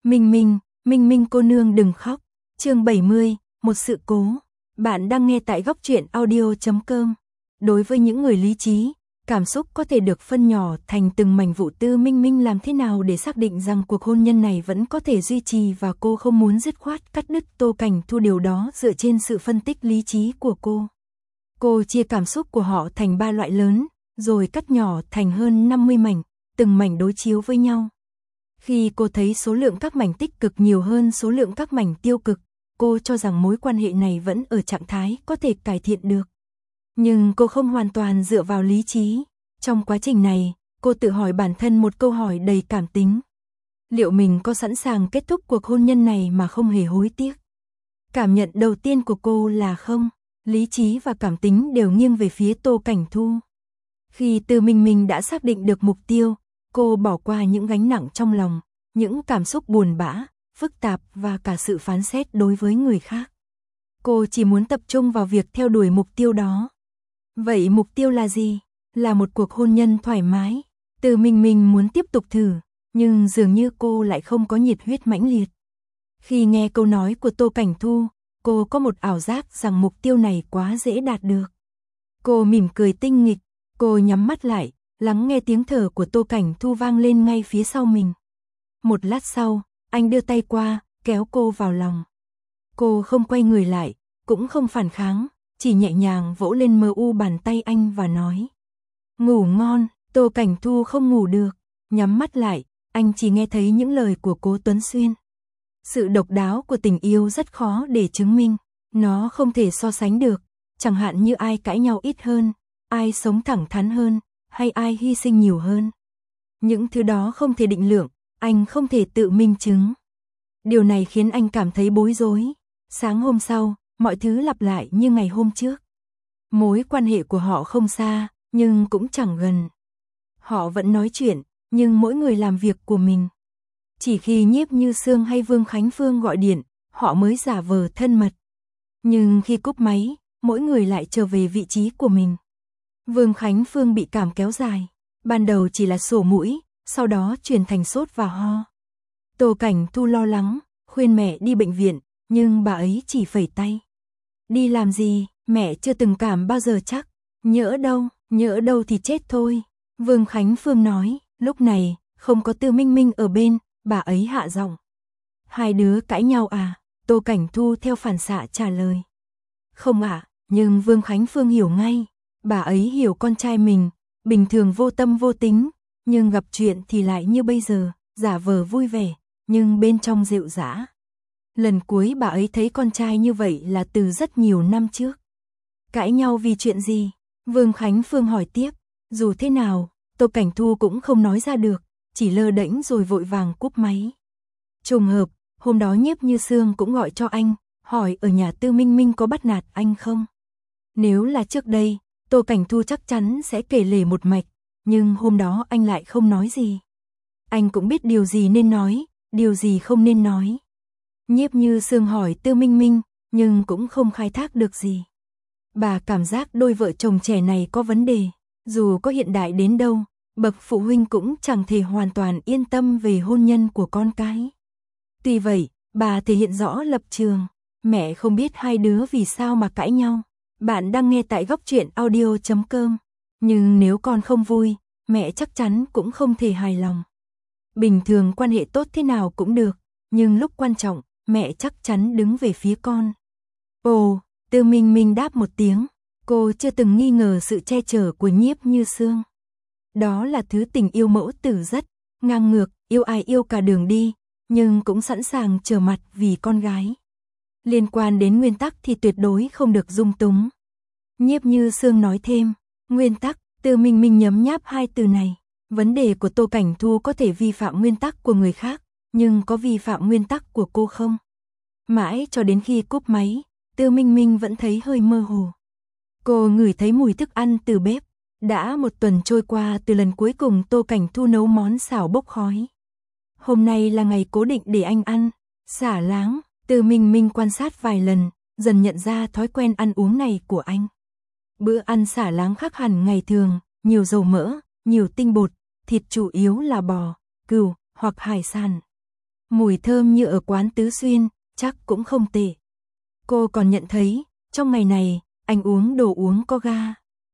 Minh Minh cô nương đừng khóc. Chương 70, một sự cố. Bạn đang nghe tại góc truyện audio.com. Đối với những người lý trí, cảm xúc có thể được phân nhỏ thành từng mảnh vụn. Minh Minh làm thế nào để xác định rằng cuộc hôn nhân này vẫn có thể duy trì và cô không muốn dứt khoát cắt đứt Tô Cảnh Thu, điều đó dựa trên sự phân tích lý trí của cô. Cô chia cảm xúc của họ thành 3 loại lớn, rồi cắt nhỏ thành hơn 50 mảnh, từng mảnh đối chiếu với nhau. Khi cô thấy số lượng các mảnh tích cực nhiều hơn số lượng các mảnh tiêu cực, cô cho rằng mối quan hệ này vẫn ở trạng thái có thể cải thiện được. Nhưng cô không hoàn toàn dựa vào lý trí. Trong quá trình này, cô tự hỏi bản thân một câu hỏi đầy cảm tính. Liệu mình có sẵn sàng kết thúc cuộc hôn nhân này mà không hề hối tiếc? Cảm nhận đầu tiên của cô là không. Lý trí và cảm tính đều nghiêng về phía Tô Cảnh Thu. Khi Từ Minh đã xác định được mục tiêu, cô bỏ qua những gánh nặng trong lòng, những cảm xúc buồn bã, phức tạp và cả sự phán xét đối với người khác. Cô chỉ muốn tập trung vào việc theo đuổi mục tiêu đó. Vậy mục tiêu là gì? Là một cuộc hôn nhân thoải mái. Từ Minh muốn tiếp tục thử, nhưng dường như cô lại không có nhiệt huyết mãnh liệt. Khi nghe câu nói của Tô Cảnh Thu, cô có một ảo giác rằng mục tiêu này quá dễ đạt được. Cô mỉm cười tinh nghịch, cô nhắm mắt lại, lắng nghe tiếng thở của Tô Cảnh Thu vang lên ngay phía sau mình. Một lát sau, anh đưa tay qua, kéo cô vào lòng. Cô không quay người lại, cũng không phản kháng, chỉ nhẹ nhàng vỗ lên bàn tay anh và nói: "Ngủ ngon." Tô Cảnh Thu không ngủ được, nhắm mắt lại, anh chỉ nghe thấy những lời của Cố Tuấn Xuyên. Sự độc đáo của tình yêu rất khó để chứng minh, nó không thể so sánh được, chẳng hạn như ai cãi nhau ít hơn, ai sống thẳng thắn hơn, hay ai hy sinh nhiều hơn. Những thứ đó không thể định lượng, anh không thể tự minh chứng. Điều này khiến anh cảm thấy bối rối. Sáng hôm sau, mọi thứ lặp lại như ngày hôm trước. Mối quan hệ của họ không xa, nhưng cũng chẳng gần. Họ vẫn nói chuyện, nhưng mỗi người làm việc của mình. Chỉ khi Nhiếp Như Sương hay Vương Khánh Phương gọi điện, họ mới giả vờ thân mật. Nhưng khi cúp máy, mỗi người lại trở về vị trí của mình. Vương Khánh Phương bị cảm kéo dài, ban đầu chỉ là sổ mũi, sau đó chuyển thành sốt và ho. Tô Cảnh Thu lo lắng, khuyên mẹ đi bệnh viện, nhưng bà ấy chỉ phẩy tay. Đi làm gì, mẹ chưa từng cảm bao giờ chắc. Nhỡ đâu thì chết thôi. Vương Khánh Phương nói, lúc này, không có Từ Minh ở bên, bà ấy hạ giọng. Hai đứa cãi nhau à? Tô Cảnh Thu theo phản xạ trả lời. Không ạ, nhưng Vương Khánh Phương hiểu ngay. Bà ấy hiểu con trai mình, bình thường vô tâm vô tính, nhưng gặp chuyện thì lại như bây giờ, giả vờ vui vẻ, nhưng bên trong rệu rã. Lần cuối bà ấy thấy con trai như vậy là từ rất nhiều năm trước. Cãi nhau vì chuyện gì? Vương Khánh Phương hỏi tiếp. Dù thế nào, Tô Cảnh Thu cũng không nói ra được, chỉ lơ đễnh rồi vội vàng cúp máy. Trùng hợp, hôm đó Nhiếp Như Sương cũng gọi cho anh, hỏi ở nhà Tư Minh có bắt nạt anh không? Nếu là trước đây, Tô Cảnh Thu chắc chắn sẽ kể lể một mạch, nhưng hôm đó anh lại không nói gì. Anh cũng biết điều gì nên nói, điều gì không nên nói. Nhiếp Như Sương hỏi Tư Minh, nhưng cũng không khai thác được gì. Bà cảm giác đôi vợ chồng trẻ này có vấn đề, dù có hiện đại đến đâu, bậc phụ huynh cũng chẳng thể hoàn toàn yên tâm về hôn nhân của con cái. Tuy vậy, bà thể hiện rõ lập trường, mẹ không biết hai đứa vì sao mà cãi nhau. Bạn đang nghe tại góc truyện audio.com, nhưng nếu con không vui, mẹ chắc chắn cũng không thể hài lòng. Bình thường quan hệ tốt thế nào cũng được, nhưng lúc quan trọng, mẹ chắc chắn đứng về phía con. Ồ, Tư Minh đáp một tiếng, cô chưa từng nghi ngờ sự che chở của Nhiếp Như Sương. Đó là thứ tình yêu mẫu tử rất ngang ngược, yêu ai yêu cả đường đi, nhưng cũng sẵn sàng trở mặt vì con gái. Liên quan đến nguyên tắc thì tuyệt đối không được dung túng. Nhiếp Như Sương nói thêm, nguyên tắc, Tư Minh nhấm nháp hai từ này. Vấn đề của Tô Cảnh Thu có thể vi phạm nguyên tắc của người khác, nhưng có vi phạm nguyên tắc của cô không? Mãi cho đến khi cúp máy, Tư Minh vẫn thấy hơi mơ hồ. Cô ngửi thấy mùi thức ăn từ bếp. Đã một tuần trôi qua từ lần cuối cùng Tô Cảnh Thu nấu món xào bốc khói. Hôm nay là ngày cố định để anh ăn xả láng. Tư Minh quan sát vài lần, dần nhận ra thói quen ăn uống này của anh. Bữa ăn xả láng khác hẳn ngày thường, nhiều dầu mỡ, nhiều tinh bột, thịt chủ yếu là bò, cừu hoặc hải sản. Mùi thơm như ở quán Tứ Xuyên, chắc cũng không tệ. Cô còn nhận thấy, trong ngày này, anh uống đồ uống có ga.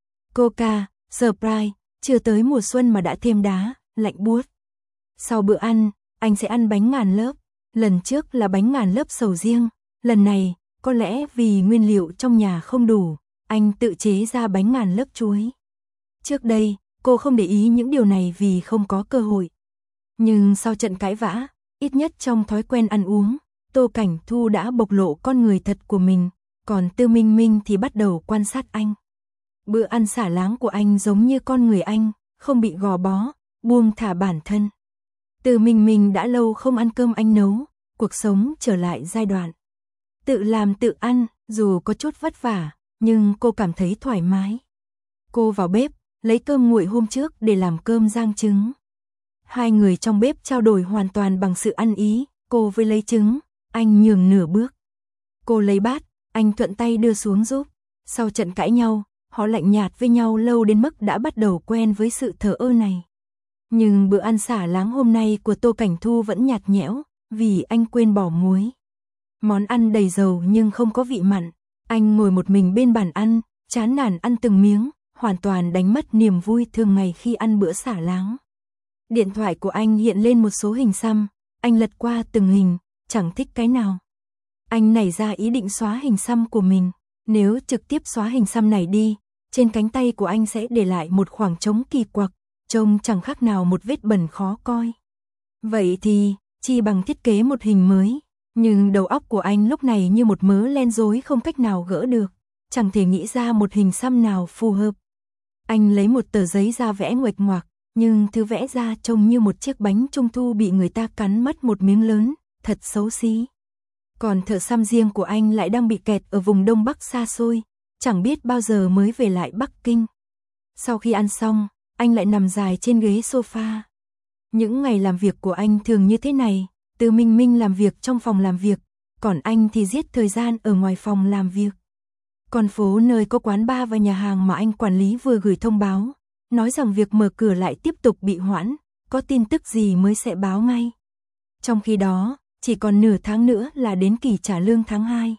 Coca, Sprite, chưa tới mùa xuân mà đã thêm đá, lạnh buốt. Sau bữa ăn, anh sẽ ăn bánh ngàn lớp. Lần trước là bánh ngàn lớp sầu riêng, lần này, có lẽ vì nguyên liệu trong nhà không đủ, anh tự chế ra bánh ngàn lớp chuối. Trước đây, cô không để ý những điều này vì không có cơ hội. Nhưng sau trận cãi vã, ít nhất trong thói quen ăn uống, Tô Cảnh Thu đã bộc lộ con người thật của mình, còn Tư Minh Minh thì bắt đầu quan sát anh. Bữa ăn xả láng của anh giống như con người anh, không bị gò bó, buông thả bản thân. Tư Minh Minh đã lâu không ăn cơm anh nấu, cuộc sống trở lại giai đoạn tự làm tự ăn, dù có chút vất vả, nhưng cô cảm thấy thoải mái. Cô vào bếp, lấy cơm nguội hôm trước để làm cơm rang trứng. Hai người trong bếp trao đổi hoàn toàn bằng sự ăn ý, cô với lấy trứng, anh nhường nửa bước. Cô lấy bát, anh thuận tay đưa xuống giúp. Sau trận cãi nhau, họ lạnh nhạt với nhau lâu đến mức đã bắt đầu quen với sự thờ ơ này. Nhưng bữa ăn xả láng hôm nay của Tô Cảnh Thu vẫn nhạt nhẽo, vì anh quên bỏ muối. Món ăn đầy dầu nhưng không có vị mặn. Anh ngồi một mình bên bàn ăn, chán nản ăn từng miếng, hoàn toàn đánh mất niềm vui thường ngày khi ăn bữa xả láng. Điện thoại của anh hiện lên một số hình xăm, anh lật qua từng hình, chẳng thích cái nào. Anh nảy ra ý định xóa hình xăm của mình. Nếu trực tiếp xóa hình xăm này đi, trên cánh tay của anh sẽ để lại một khoảng trống kỳ quặc, trông chẳng khác nào một vết bẩn khó coi. Vậy thì, chi bằng thiết kế một hình mới. Nhưng đầu óc của anh lúc này như một mớ len rối không cách nào gỡ được, chẳng thể nghĩ ra một hình xăm nào phù hợp. Anh lấy một tờ giấy ra vẽ nguệch ngoạc, nhưng thứ vẽ ra trông như một chiếc bánh trung thu bị người ta cắn mất một miếng lớn, thật xấu xí. Còn thợ xăm riêng của anh lại đang bị kẹt ở vùng Đông Bắc xa xôi, chẳng biết bao giờ mới về lại Bắc Kinh. Sau khi ăn xong, anh lại nằm dài trên ghế sofa. Những ngày làm việc của anh thường như thế này, Tư Minh Minh làm việc trong phòng làm việc, còn anh thì giết thời gian ở ngoài phòng làm việc. Con phố nơi có quán bar và nhà hàng mà anh quản lý vừa gửi thông báo, nói rằng việc mở cửa lại tiếp tục bị hoãn, có tin tức gì mới sẽ báo ngay. Trong khi đó, chỉ còn nửa tháng nữa là đến kỳ trả lương tháng 2.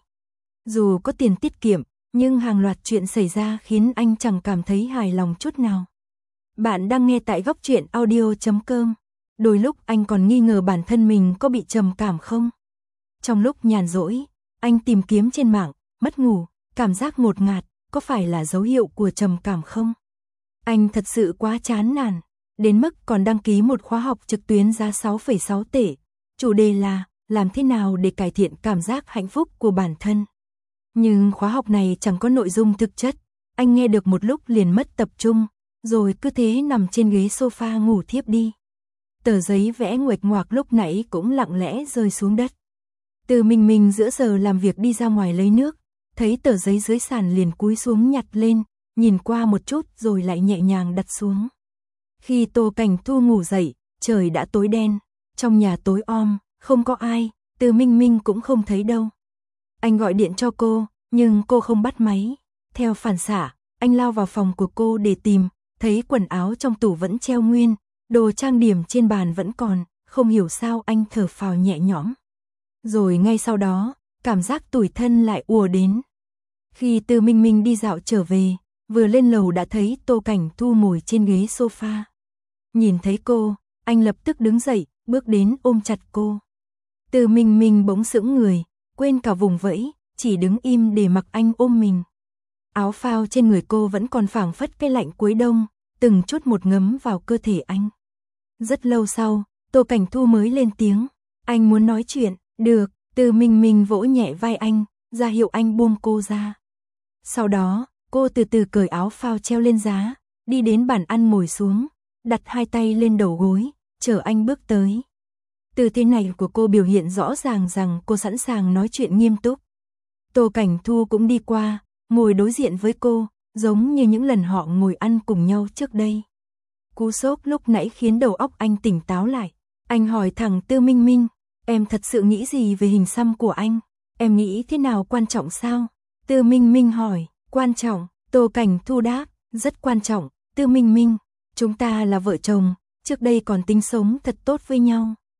Dù có tiền tiết kiệm, nhưng hàng loạt chuyện xảy ra khiến anh chẳng cảm thấy hài lòng chút nào. Bạn đang nghe tại góc truyện audio.com. Đôi lúc anh còn nghi ngờ bản thân mình có bị trầm cảm không. Trong lúc nhàn rỗi, anh tìm kiếm trên mạng, mất ngủ, cảm giác ngột ngạt, có phải là dấu hiệu của trầm cảm không? Anh thật sự quá chán nản, đến mức còn đăng ký một khóa học trực tuyến giá 6,6 tệ. Chủ đề là làm thế nào để cải thiện cảm giác hạnh phúc của bản thân. Nhưng khóa học này chẳng có nội dung thực chất, anh nghe được một lúc liền mất tập trung, rồi cứ thế nằm trên ghế sofa ngủ thiếp đi. Tờ giấy vẽ nguệch ngoạc lúc nãy cũng lặng lẽ rơi xuống đất. Từ mình giữa giờ làm việc đi ra ngoài lấy nước, thấy tờ giấy dưới sàn liền cúi xuống nhặt lên, nhìn qua một chút rồi lại nhẹ nhàng đặt xuống. Khi Tô Cảnh Thu ngủ dậy, trời đã tối đen, trong nhà tối om, không có ai, Từ Minh Minh cũng không thấy đâu. Anh gọi điện cho cô, nhưng cô không bắt máy. Theo phản xạ, anh lao vào phòng của cô để tìm, thấy quần áo trong tủ vẫn treo nguyên, đồ trang điểm trên bàn vẫn còn, không hiểu sao anh thở phào nhẹ nhõm. Rồi ngay sau đó, cảm giác tủi thân lại ùa đến. Khi Từ Minh Minh đi dạo trở về, vừa lên lầu đã thấy Tô Cảnh Thu ngồi trên ghế sofa. Nhìn thấy cô, anh lập tức đứng dậy, bước đến ôm chặt cô. Từ Minh Minh bỗng sững người, quên cả vùng vẫy, chỉ đứng im để mặc anh ôm mình. Áo phao trên người cô vẫn còn phảng phất cái lạnh cuối đông, từng chút một ngấm vào cơ thể anh. Rất lâu sau, Tô Cảnh Thu mới lên tiếng, anh muốn nói chuyện, được, Từ Minh Minh vỗ nhẹ vai anh, ra hiệu anh buông cô ra. Sau đó, cô từ từ cởi áo phao treo lên giá, đi đến bàn ăn ngồi xuống, đặt hai tay lên đầu gối, chờ anh bước tới. Tư thế này của cô biểu hiện rõ ràng rằng cô sẵn sàng nói chuyện nghiêm túc. Tô Cảnh Thu cũng đi qua, ngồi đối diện với cô, giống như những lần họ ngồi ăn cùng nhau trước đây. Cú sốc lúc nãy khiến đầu óc anh tỉnh táo lại. Anh hỏi thẳng Tư Minh Minh, em thật sự nghĩ gì về hình xăm của anh? Em nghĩ thế nào, quan trọng sao? Tư Minh Minh hỏi, quan trọng, Tô Cảnh Thu đáp, rất quan trọng, Tư Minh Minh, chúng ta là vợ chồng, trước đây còn tính sống thật tốt với nhau.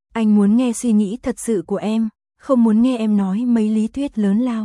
Anh muốn nghe suy nghĩ thật sự của em, không muốn nghe em nói mấy lý thuyết lớn lao.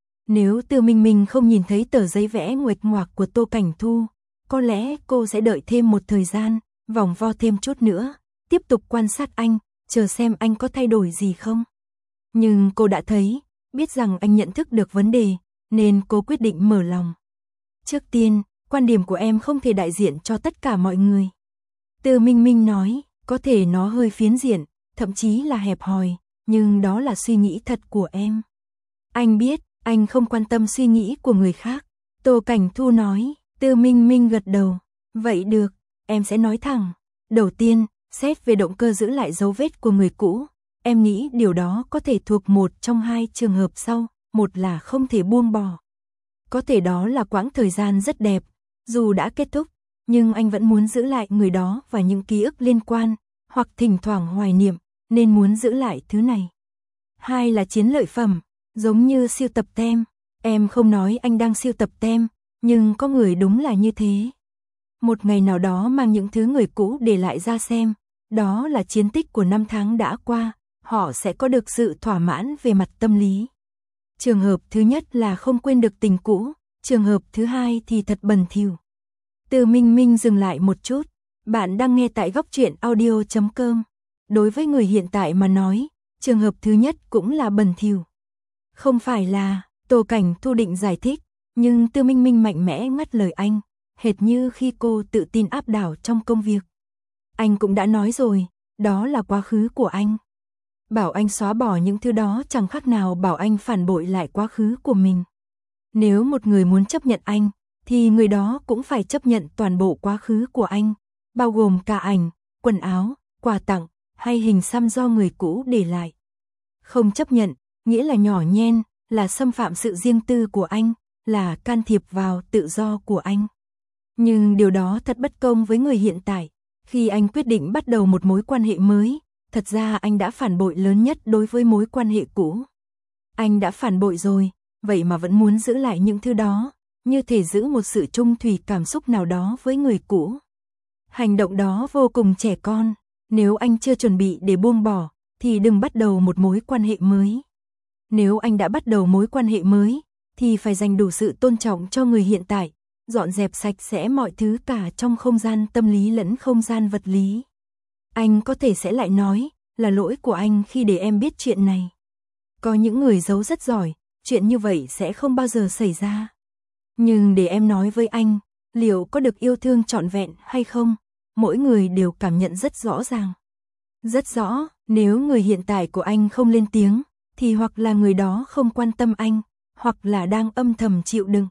Nếu Từ Minh Minh không nhìn thấy tờ giấy vẽ nguệch ngoạc của Tô Cảnh Thu, có lẽ cô sẽ đợi thêm một thời gian, vòng vo thêm chút nữa, tiếp tục quan sát anh, chờ xem anh có thay đổi gì không. Nhưng cô đã thấy, biết rằng anh nhận thức được vấn đề, nên cô quyết định mở lòng. Trước tiên, quan điểm của em không thể đại diện cho tất cả mọi người. Từ Minh Minh nói, có thể nó hơi phiến diện, thậm chí là hẹp hòi, nhưng đó là suy nghĩ thật của em. Anh biết, anh không quan tâm suy nghĩ của người khác. Tô Cảnh Thu nói, Từ Minh Minh gật đầu. Vậy được, em sẽ nói thẳng. Đầu tiên, xét về động cơ giữ lại dấu vết của người cũ. Em nghĩ điều đó có thể thuộc một trong hai trường hợp sau. Một là không thể buông bỏ. Có thể đó là quãng thời gian rất đẹp, dù đã kết thúc, nhưng anh vẫn muốn giữ lại người đó và những ký ức liên quan, hoặc thỉnh thoảng hoài niệm, nên muốn giữ lại thứ này. Hai là chiến lợi phẩm, giống như sưu tập tem. Em không nói anh đang sưu tập tem, nhưng có người đúng là như thế. Một ngày nào đó mang những thứ người cũ để lại ra xem, đó là chiến tích của năm tháng đã qua, họ sẽ có được sự thỏa mãn về mặt tâm lý. Trường hợp thứ nhất là không quên được tình cũ, trường hợp thứ hai thì thật bẩn thỉu. Từ Minh Minh dừng lại một chút, bạn đang nghe tại góc truyện audio.com. Đối với người hiện tại mà nói, trường hợp thứ nhất cũng là bẩn thỉu. Không phải là, Tô Cảnh Thu định giải thích, nhưng Từ Minh Minh mạnh mẽ ngắt lời anh, hệt như khi cô tự tin áp đảo trong công việc. Anh cũng đã nói rồi, đó là quá khứ của anh. Bảo anh xóa bỏ những thứ đó chẳng khác nào bảo anh phản bội lại quá khứ của mình. Nếu một người muốn chấp nhận anh, thì người đó cũng phải chấp nhận toàn bộ quá khứ của anh, bao gồm cả ảnh, quần áo, quà tặng, hay hình xăm do người cũ để lại. Không chấp nhận, nghĩa là nhỏ nhen, là xâm phạm sự riêng tư của anh, là can thiệp vào tự do của anh. Nhưng điều đó thật bất công với người hiện tại. Khi anh quyết định bắt đầu một mối quan hệ mới, thật ra anh đã phản bội lớn nhất đối với mối quan hệ cũ. Anh đã phản bội rồi, vậy mà vẫn muốn giữ lại những thứ đó, như thể giữ một sự trung thủy cảm xúc nào đó với người cũ. Hành động đó vô cùng trẻ con, nếu anh chưa chuẩn bị để buông bỏ, thì đừng bắt đầu một mối quan hệ mới. Nếu anh đã bắt đầu mối quan hệ mới, thì phải dành đủ sự tôn trọng cho người hiện tại, dọn dẹp sạch sẽ mọi thứ cả trong không gian tâm lý lẫn không gian vật lý. Anh có thể sẽ lại nói, là lỗi của anh khi để em biết chuyện này. Có những người giấu rất giỏi, chuyện như vậy sẽ không bao giờ xảy ra. Nhưng để em nói với anh, liệu có được yêu thương trọn vẹn hay không, mỗi người đều cảm nhận rất rõ ràng. Rất rõ, nếu người hiện tại của anh không lên tiếng, thì hoặc là người đó không quan tâm anh, hoặc là đang âm thầm chịu đựng.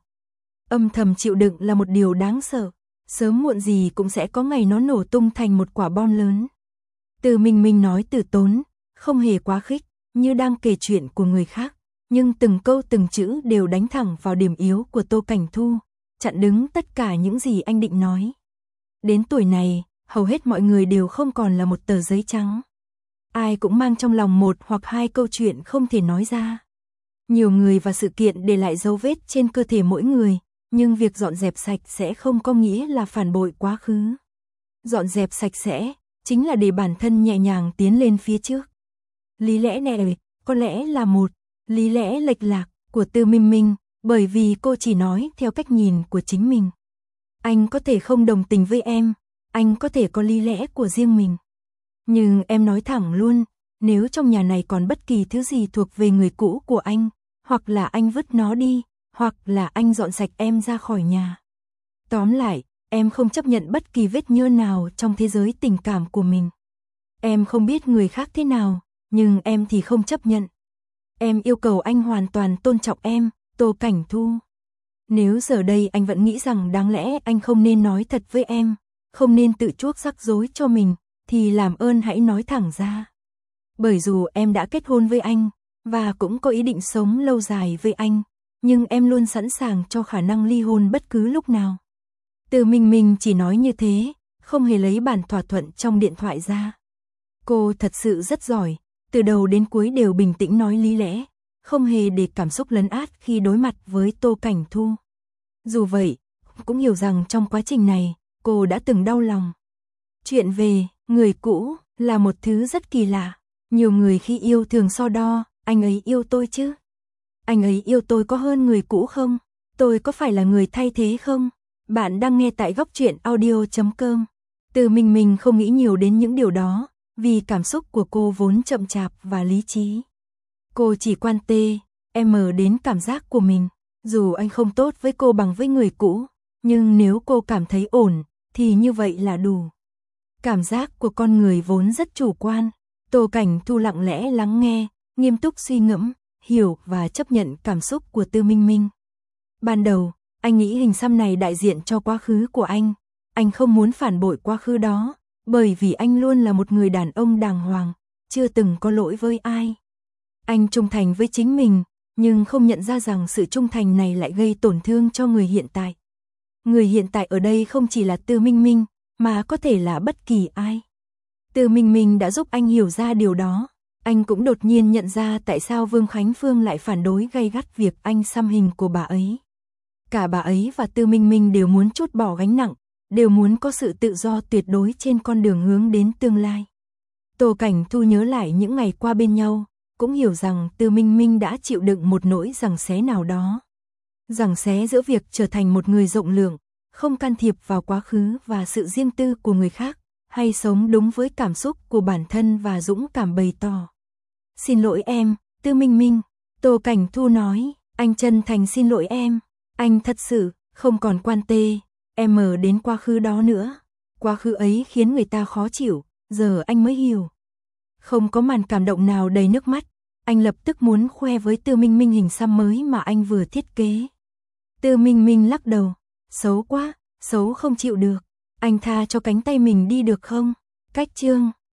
Âm thầm chịu đựng là một điều đáng sợ, sớm muộn gì cũng sẽ có ngày nó nổ tung thành một quả bom lớn. Từ Minh nói từ tốn, không hề quá khích, như đang kể chuyện của người khác, nhưng từng câu từng chữ đều đánh thẳng vào điểm yếu của Tô Cảnh Thu, chặn đứng tất cả những gì anh định nói. Đến tuổi này, hầu hết mọi người đều không còn là một tờ giấy trắng. Ai cũng mang trong lòng một hoặc hai câu chuyện không thể nói ra. Nhiều người và sự kiện để lại dấu vết trên cơ thể mỗi người, nhưng việc dọn dẹp sạch sẽ không có nghĩa là phản bội quá khứ. Dọn dẹp sạch sẽ, chính là để bản thân nhẹ nhàng tiến lên phía trước. Lý lẽ này có lẽ là một lý lẽ lệch lạc của Từ Minh Minh, bởi vì cô chỉ nói theo cách nhìn của chính mình. Anh có thể không đồng tình với em, anh có thể có lý lẽ của riêng mình. Nhưng em nói thẳng luôn, nếu trong nhà này còn bất kỳ thứ gì thuộc về người cũ của anh, hoặc là anh vứt nó đi, hoặc là anh dọn sạch em ra khỏi nhà. Tóm lại, em không chấp nhận bất kỳ vết nhơ nào trong thế giới tình cảm của mình. Em không biết người khác thế nào, nhưng em thì không chấp nhận. Em yêu cầu anh hoàn toàn tôn trọng em, Tô Cảnh Thu. Nếu giờ đây anh vẫn nghĩ rằng đáng lẽ anh không nên nói thật với em, không nên tự chuốc rắc rối cho mình, thì làm ơn hãy nói thẳng ra. Bởi dù em đã kết hôn với anh, và cũng có ý định sống lâu dài với anh, nhưng em luôn sẵn sàng cho khả năng ly hôn bất cứ lúc nào. Từ Minh chỉ nói như thế, không hề lấy bản thỏa thuận trong điện thoại ra. Cô thật sự rất giỏi, từ đầu đến cuối đều bình tĩnh nói lý lẽ, không hề để cảm xúc lấn át khi đối mặt với Tô Cảnh Thu. Dù vậy, cũng hiểu rằng trong quá trình này, cô đã từng đau lòng. Chuyện về người cũ là một thứ rất kỳ lạ. Nhiều người khi yêu thường so đo, anh ấy yêu tôi chứ? Anh ấy yêu tôi có hơn người cũ không? Tôi có phải là người thay thế không? Bạn đang nghe tại góc truyện audio.com. Từ mình không nghĩ nhiều đến những điều đó, vì cảm xúc của cô vốn chậm chạp và lý trí. Cô chỉ quan tâm đến cảm giác của mình, dù anh không tốt với cô bằng với người cũ, nhưng nếu cô cảm thấy ổn, thì như vậy là đủ. Cảm giác của con người vốn rất chủ quan. Tô Cảnh Thu lặng lẽ lắng nghe, nghiêm túc suy ngẫm, hiểu và chấp nhận cảm xúc của Tư Minh Minh. Ban đầu, anh nghĩ hình xăm này đại diện cho quá khứ của anh. Anh không muốn phản bội quá khứ đó, bởi vì anh luôn là một người đàn ông đàng hoàng, chưa từng có lỗi với ai. Anh trung thành với chính mình, nhưng không nhận ra rằng sự trung thành này lại gây tổn thương cho người hiện tại. Người hiện tại ở đây không chỉ là Tư Minh Minh, mà có thể là bất kỳ ai. Tư Minh Minh đã giúp anh hiểu ra điều đó. Anh cũng đột nhiên nhận ra tại sao Vương Khánh Phương lại phản đối gay gắt việc anh xăm hình của bà ấy. Cả bà ấy và Tư Minh Minh đều muốn trút bỏ gánh nặng, đều muốn có sự tự do tuyệt đối trên con đường hướng đến tương lai. Tô Cảnh Thu nhớ lại những ngày qua bên nhau, cũng hiểu rằng Tư Minh Minh đã chịu đựng một nỗi giằng xé nào đó. Giằng xé giữa việc trở thành một người rộng lượng, không can thiệp vào quá khứ và sự riêng tư của người khác, hay sống đúng với cảm xúc của bản thân và dũng cảm bày tỏ. Xin lỗi em, Tư Minh Minh. Tô Cảnh Thu nói, anh chân thành xin lỗi em. Anh thật sự không còn quan tâm đến quá khứ đó nữa. Quá khứ ấy khiến người ta khó chịu, giờ anh mới hiểu. Không có màn cảm động nào đầy nước mắt, anh lập tức muốn khoe với Tư Minh Minh hình xăm mới mà anh vừa thiết kế. Tư Minh Minh lắc đầu, xấu quá, xấu không chịu được. Anh tha cho cánh tay mình đi được không? Cách chương